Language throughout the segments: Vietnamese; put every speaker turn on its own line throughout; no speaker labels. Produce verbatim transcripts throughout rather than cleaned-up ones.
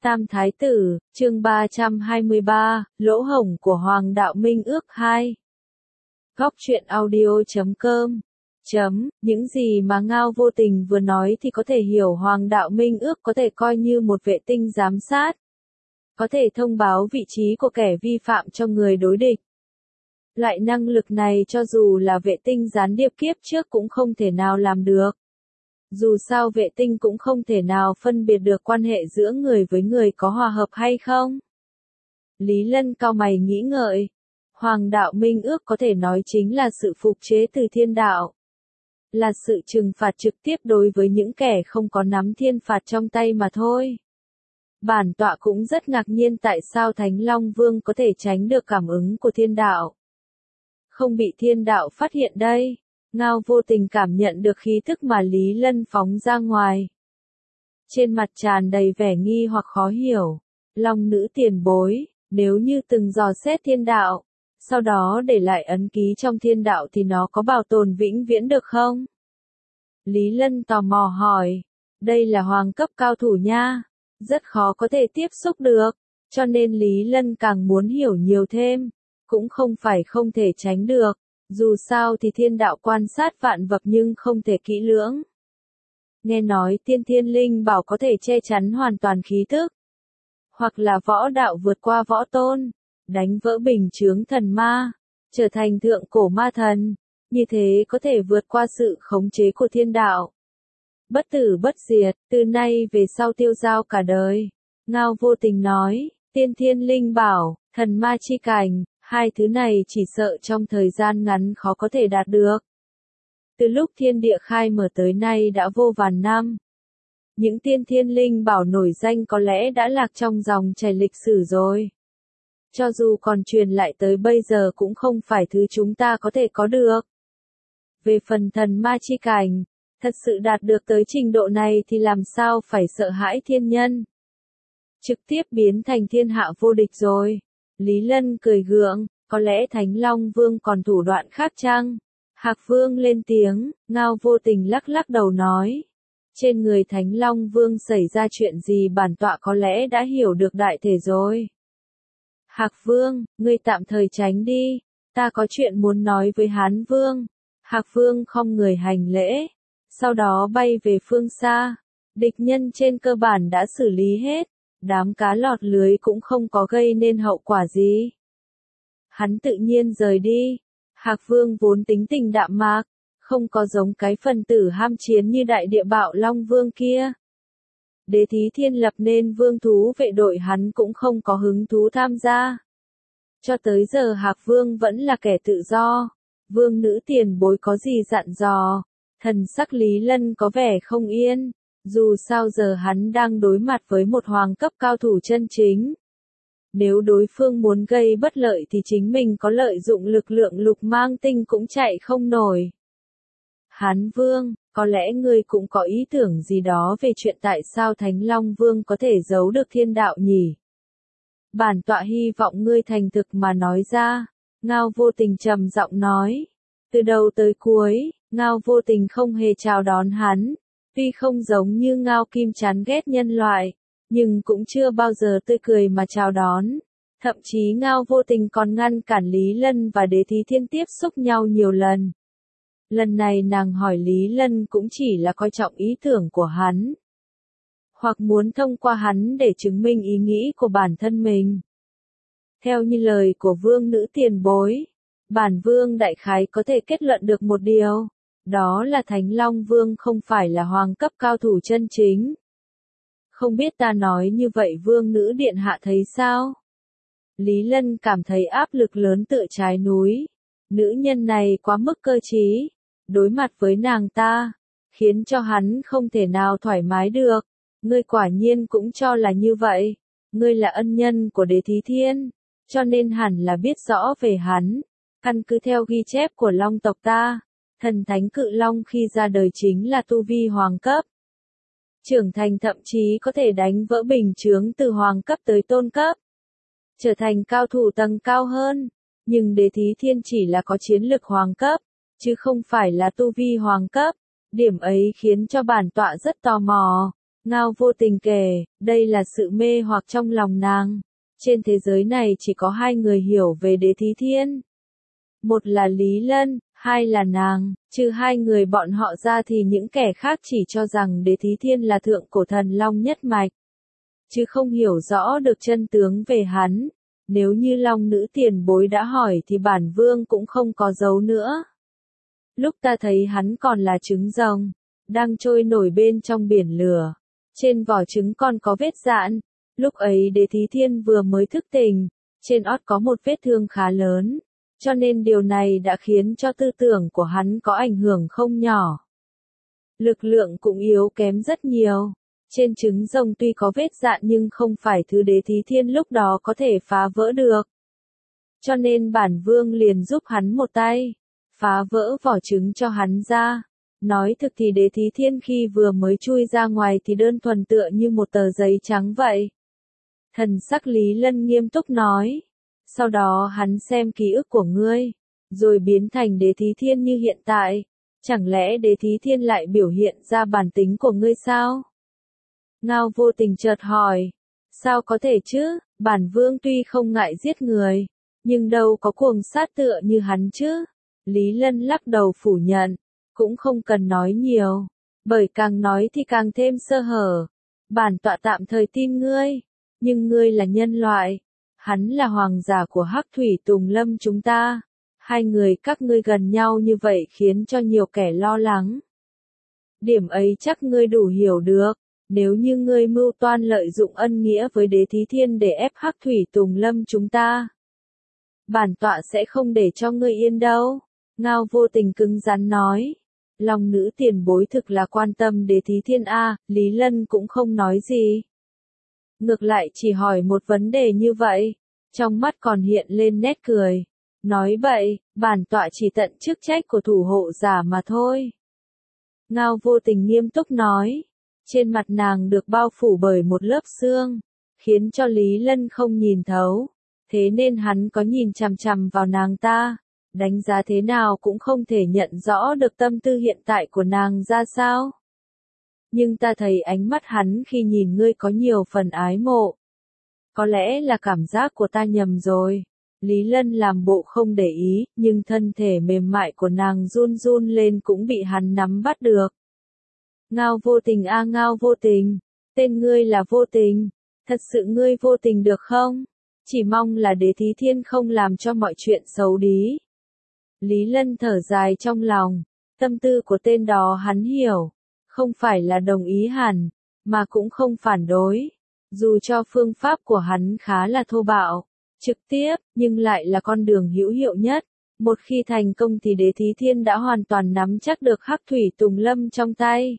Tam Thái Tử, chương ba trăm hai mươi ba, lỗ hổng của Hoàng đạo Minh ước hai. Góc truyện audio chấm com. Chấm, những gì mà Ngao Vô Tình vừa nói thì có thể hiểu Hoàng đạo Minh ước có thể coi như một vệ tinh giám sát. Có thể thông báo vị trí của kẻ vi phạm cho người đối địch. Loại năng lực này cho dù là vệ tinh gián điệp kiếp trước cũng không thể nào làm được. Dù sao vệ tinh cũng không thể nào phân biệt được quan hệ giữa người với người có hòa hợp hay không. Lý Lân cau mày nghĩ ngợi. Hoàng đạo Minh ước có thể nói chính là sự phục chế từ thiên đạo. Là sự trừng phạt trực tiếp đối với những kẻ không có nắm thiên phạt trong tay mà thôi. Bản tọa cũng rất ngạc nhiên tại sao Thánh Long Vương có thể tránh được cảm ứng của thiên đạo. Không bị thiên đạo phát hiện đây. Ngao Vô Tình cảm nhận được khí thức mà Lý Lân phóng ra ngoài. Trên mặt tràn đầy vẻ nghi hoặc khó hiểu. Long nữ tiền bối, nếu như từng dò xét thiên đạo, sau đó để lại ấn ký trong thiên đạo thì nó có bảo tồn vĩnh viễn được không? Lý Lân tò mò hỏi. Đây là hoàng cấp cao thủ nha. Rất khó có thể tiếp xúc được. Cho nên Lý Lân càng muốn hiểu nhiều thêm. Cũng không phải không thể tránh được. Dù sao thì thiên đạo quan sát vạn vật nhưng không thể kỹ lưỡng. Nghe nói tiên thiên linh bảo có thể che chắn hoàn toàn khí thức. Hoặc là võ đạo vượt qua võ tôn. Đánh vỡ bình chướng thần ma. Trở thành thượng cổ ma thần. Như thế có thể vượt qua sự khống chế của thiên đạo. Bất tử bất diệt, từ nay về sau tiêu dao cả đời. Ngao Vô Tình nói, tiên thiên linh bảo, thần ma chi cảnh. Hai thứ này chỉ sợ trong thời gian ngắn khó có thể đạt được. Từ lúc thiên địa khai mở tới nay đã vô vàn năm. Những tiên thiên linh bảo nổi danh có lẽ đã lạc trong dòng chảy lịch sử rồi. Cho dù còn truyền lại tới bây giờ cũng không phải thứ chúng ta có thể có được. Về phần thần ma chi cảnh, thật sự đạt được tới trình độ này thì làm sao phải sợ hãi thiên nhân. Trực tiếp biến thành thiên hạ vô địch rồi. Lý Lân cười gượng, có lẽ Thánh Long Vương còn thủ đoạn khác chăng? Hạc Vương lên tiếng, Ngao Vô Tình lắc lắc đầu nói. Trên người Thánh Long Vương xảy ra chuyện gì bản tọa có lẽ đã hiểu được đại thể rồi. Hạc Vương, ngươi tạm thời tránh đi, ta có chuyện muốn nói với Hán Vương. Hạc Vương không người hành lễ, sau đó bay về phương xa. Địch nhân trên cơ bản đã xử lý hết. Đám cá lọt lưới cũng không có gây nên hậu quả gì. Hắn tự nhiên rời đi. Hạc Vương vốn tính tình đạm mạc, không có giống cái phần tử ham chiến như đại địa bạo Long Vương kia. Đế Thí Thiên lập nên vương thú vệ đội hắn cũng không có hứng thú tham gia. Cho tới giờ Hạc Vương vẫn là kẻ tự do. Vương nữ tiền bối có gì dặn dò. Thần sắc Lý Lân có vẻ không yên. Dù sao giờ hắn đang đối mặt với một hoàng cấp cao thủ chân chính. Nếu đối phương muốn gây bất lợi thì chính mình có lợi dụng lực lượng lục mang tinh cũng chạy không nổi. Hán Vương, có lẽ ngươi cũng có ý tưởng gì đó về chuyện tại sao Thánh Long Vương có thể giấu được thiên đạo nhỉ? Bản tọa hy vọng ngươi thành thực mà nói ra. Ngao Vô Tình trầm giọng nói. Từ đầu tới cuối, Ngao Vô Tình không hề chào đón hắn. Tuy không giống như Ngao Kim chán ghét nhân loại, nhưng cũng chưa bao giờ tươi cười mà chào đón. Thậm chí Ngao Vô Tình còn ngăn cản Lý Lân và Đế Thí Thiên tiếp xúc nhau nhiều lần. Lần này nàng hỏi Lý Lân cũng chỉ là coi trọng ý tưởng của hắn. Hoặc muốn thông qua hắn để chứng minh ý nghĩ của bản thân mình. Theo như lời của vương nữ tiền bối, bản vương đại khái có thể kết luận được một điều. Đó là Thánh Long Vương không phải là hoàng cấp cao thủ chân chính. Không biết ta nói như vậy vương nữ điện hạ thấy sao? Lý Lân cảm thấy áp lực lớn tựa trái núi. Nữ nhân này quá mức cơ trí. Đối mặt với nàng ta, khiến cho hắn không thể nào thoải mái được. Ngươi quả nhiên cũng cho là như vậy. Ngươi là ân nhân của Đế Thí Thiên, cho nên hẳn là biết rõ về hắn. Căn cứ theo ghi chép của Long tộc ta. Thần thánh cự long khi ra đời chính là tu vi hoàng cấp. Trưởng thành thậm chí có thể đánh vỡ bình chướng từ hoàng cấp tới tôn cấp. Trở thành cao thủ tầng cao hơn. Nhưng Đế Thí Thiên chỉ là có chiến lực hoàng cấp, chứ không phải là tu vi hoàng cấp. Điểm ấy khiến cho bản tọa rất tò mò. Ngao Vô Tình kể, đây là sự mê hoặc trong lòng nàng. Trên thế giới này chỉ có hai người hiểu về Đế Thí Thiên. Một là Lý Lân, hai là nàng, trừ hai người bọn họ ra thì những kẻ khác chỉ cho rằng Đế Thí Thiên là thượng cổ thần long nhất mạch, chứ không hiểu rõ được chân tướng về hắn. Nếu như Long nữ tiền bối đã hỏi thì bản vương cũng không có giấu nữa. Lúc ta thấy hắn còn là trứng rồng, đang trôi nổi bên trong biển lửa. Trên vỏ trứng còn có vết rạn. Lúc ấy Đế Thí Thiên vừa mới thức tỉnh, trên ót có một vết thương khá lớn, cho nên điều này đã khiến cho tư tưởng của hắn có ảnh hưởng không nhỏ. Lực lượng cũng yếu kém rất nhiều. Trên trứng rồng tuy có vết rạn nhưng không phải thứ Đế Thí Thiên lúc đó có thể phá vỡ được. Cho nên bản vương liền giúp hắn một tay, phá vỡ vỏ trứng cho hắn ra. Nói thực thì Đế Thí Thiên khi vừa mới chui ra ngoài thì đơn thuần tựa như một tờ giấy trắng vậy. Thần sắc Lý Lân nghiêm túc nói. Sau đó hắn xem ký ức của ngươi, rồi biến thành Đế Thí Thiên như hiện tại. Chẳng lẽ Đế Thí Thiên lại biểu hiện ra bản tính của ngươi sao? Ngao Vô Tình chợt hỏi. Sao có thể chứ, bản vương tuy không ngại giết người, nhưng đâu có cuồng sát tựa như hắn chứ. Lý Lân lắc đầu phủ nhận. Cũng không cần nói nhiều, bởi càng nói thì càng thêm sơ hở. Bản tọa tạm thời tin ngươi, nhưng ngươi là nhân loại, hắn là hoàng giả của Hắc Thủy Tùng Lâm chúng ta. Hai người các ngươi gần nhau như vậy khiến cho nhiều kẻ lo lắng. Điểm ấy chắc ngươi đủ hiểu được, nếu như ngươi mưu toan lợi dụng ân nghĩa với Đế Thí Thiên để ép Hắc Thủy Tùng Lâm chúng ta, bản tọa sẽ không để cho ngươi yên đâu. Ngao Vô Tình cứng rắn nói. Long nữ tiền bối thực là quan tâm Đế Thí Thiên a. Lý Lân cũng không nói gì. Ngược lại chỉ hỏi một vấn đề như vậy, trong mắt còn hiện lên nét cười. Nói vậy, bản tọa chỉ tận chức trách của thủ hộ giả mà thôi. Ngao Vô Tình nghiêm túc nói. Trên mặt nàng được bao phủ bởi một lớp sương, khiến cho Lý Lân không nhìn thấu. Thế nên hắn có nhìn chằm chằm vào nàng ta, đánh giá thế nào cũng không thể nhận rõ được tâm tư hiện tại của nàng ra sao. Nhưng ta thấy ánh mắt hắn khi nhìn ngươi có nhiều phần ái mộ. Có lẽ là cảm giác của ta nhầm rồi. Lý Lân làm bộ không để ý, nhưng thân thể mềm mại của nàng run run lên cũng bị hắn nắm bắt được. Ngao Vô Tình a Ngao Vô Tình, tên ngươi là Vô Tình, thật sự ngươi vô tình được không? Chỉ mong là Đế Thí Thiên không làm cho mọi chuyện xấu đi. Lý Lân thở dài trong lòng, tâm tư của tên đó hắn hiểu, không phải là đồng ý hẳn, mà cũng không phản đối. Dù cho phương pháp của hắn khá là thô bạo, trực tiếp, nhưng lại là con đường hữu hiệu nhất. Một khi thành công thì Đế Thí Thiên đã hoàn toàn nắm chắc được Hắc Thủy Tùng Lâm trong tay.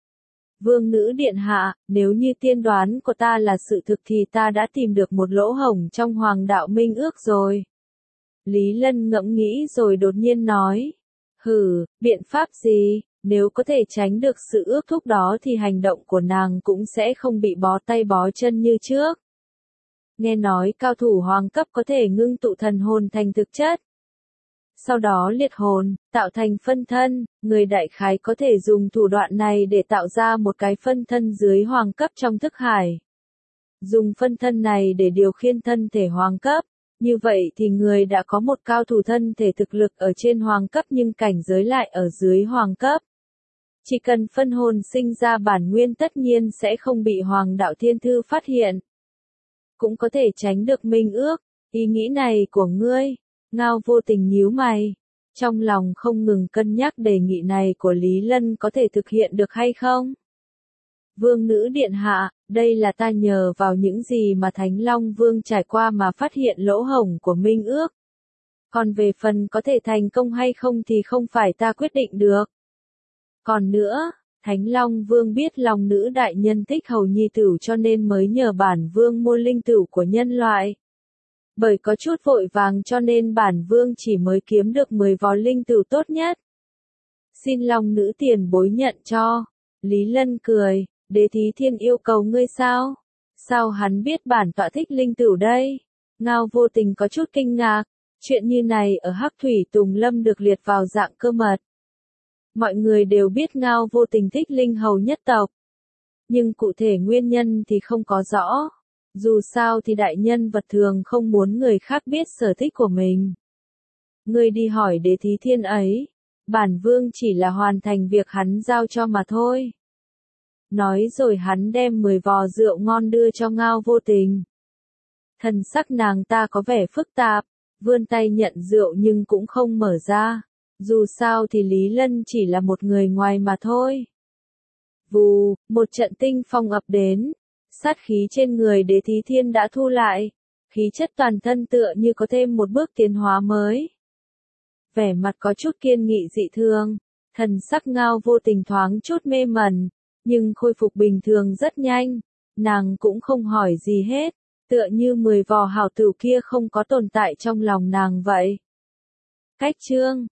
Vương nữ điện hạ, nếu như tiên đoán của ta là sự thực thì ta đã tìm được một lỗ hổng trong Hoàng đạo Minh ước rồi. Lý Lân ngẫm nghĩ rồi đột nhiên nói. Hừ, biện pháp gì, nếu có thể tránh được sự ước thúc đó thì hành động của nàng cũng sẽ không bị bó tay bó chân như trước. Nghe nói cao thủ hoàng cấp có thể ngưng tụ thần hồn thành thực chất. Sau đó liệt hồn, tạo thành phân thân, người đại khái có thể dùng thủ đoạn này để tạo ra một cái phân thân dưới hoàng cấp trong thức hải. Dùng phân thân này để điều khiển thân thể hoàng cấp, như vậy thì người đã có một cao thủ thân thể thực lực ở trên hoàng cấp nhưng cảnh giới lại ở dưới hoàng cấp. Chỉ cần phân hồn sinh ra bản nguyên tất nhiên sẽ không bị Hoàng đạo Thiên Thư phát hiện. Cũng có thể tránh được minh ước, ý nghĩ này của ngươi. Ngao Vô Tình nhíu mày, trong lòng không ngừng cân nhắc đề nghị này của Lý Lân có thể thực hiện được hay không. Vương nữ điện hạ, đây là ta nhờ vào những gì mà Thánh Long Vương trải qua mà phát hiện lỗ hổng của minh ước. Còn về phần có thể thành công hay không thì không phải ta quyết định được. Còn nữa, Thánh Long Vương biết lòng nữ đại nhân thích hầu nhi tử cho nên mới nhờ bản vương mua linh tử của nhân loại. Bởi có chút vội vàng cho nên bản vương chỉ mới kiếm được mười vò linh tử tốt nhất. Xin Long nữ tiền bối nhận cho. Lý Lân cười, Đế Thí Thiên yêu cầu ngươi sao? Sao hắn biết bản tọa thích linh tử đây? Ngao Vô Tình có chút kinh ngạc, chuyện như này ở Hắc Thủy Tùng Lâm được liệt vào dạng cơ mật. Mọi người đều biết Ngao Vô Tình thích linh hầu nhất tộc. nhưng cụ thể nguyên nhân thì không có rõ. Dù sao thì đại nhân vật thường không muốn người khác biết sở thích của mình. Ngươi đi hỏi Đế Thí Thiên ấy, bản vương chỉ là hoàn thành việc hắn giao cho mà thôi. Nói rồi hắn đem mười vò rượu ngon đưa cho Ngao Vô Tình. Thần sắc nàng ta có vẻ phức tạp, vươn tay nhận rượu nhưng cũng không mở ra. Dù sao thì Lý Lân chỉ là một người ngoài mà thôi. Vù, một trận tinh phong ập đến. Sát khí trên người Đế Thí Thiên đã thu lại. Khí chất toàn thân tựa như có thêm một bước tiến hóa mới. Vẻ mặt có chút kiên nghị dị thường. Thần sắc Ngao Vô Tình thoáng chút mê mẩn, nhưng khôi phục bình thường rất nhanh. Nàng cũng không hỏi gì hết, tựa như mười vò hảo tửu kia không có tồn tại trong lòng nàng vậy. Cách chương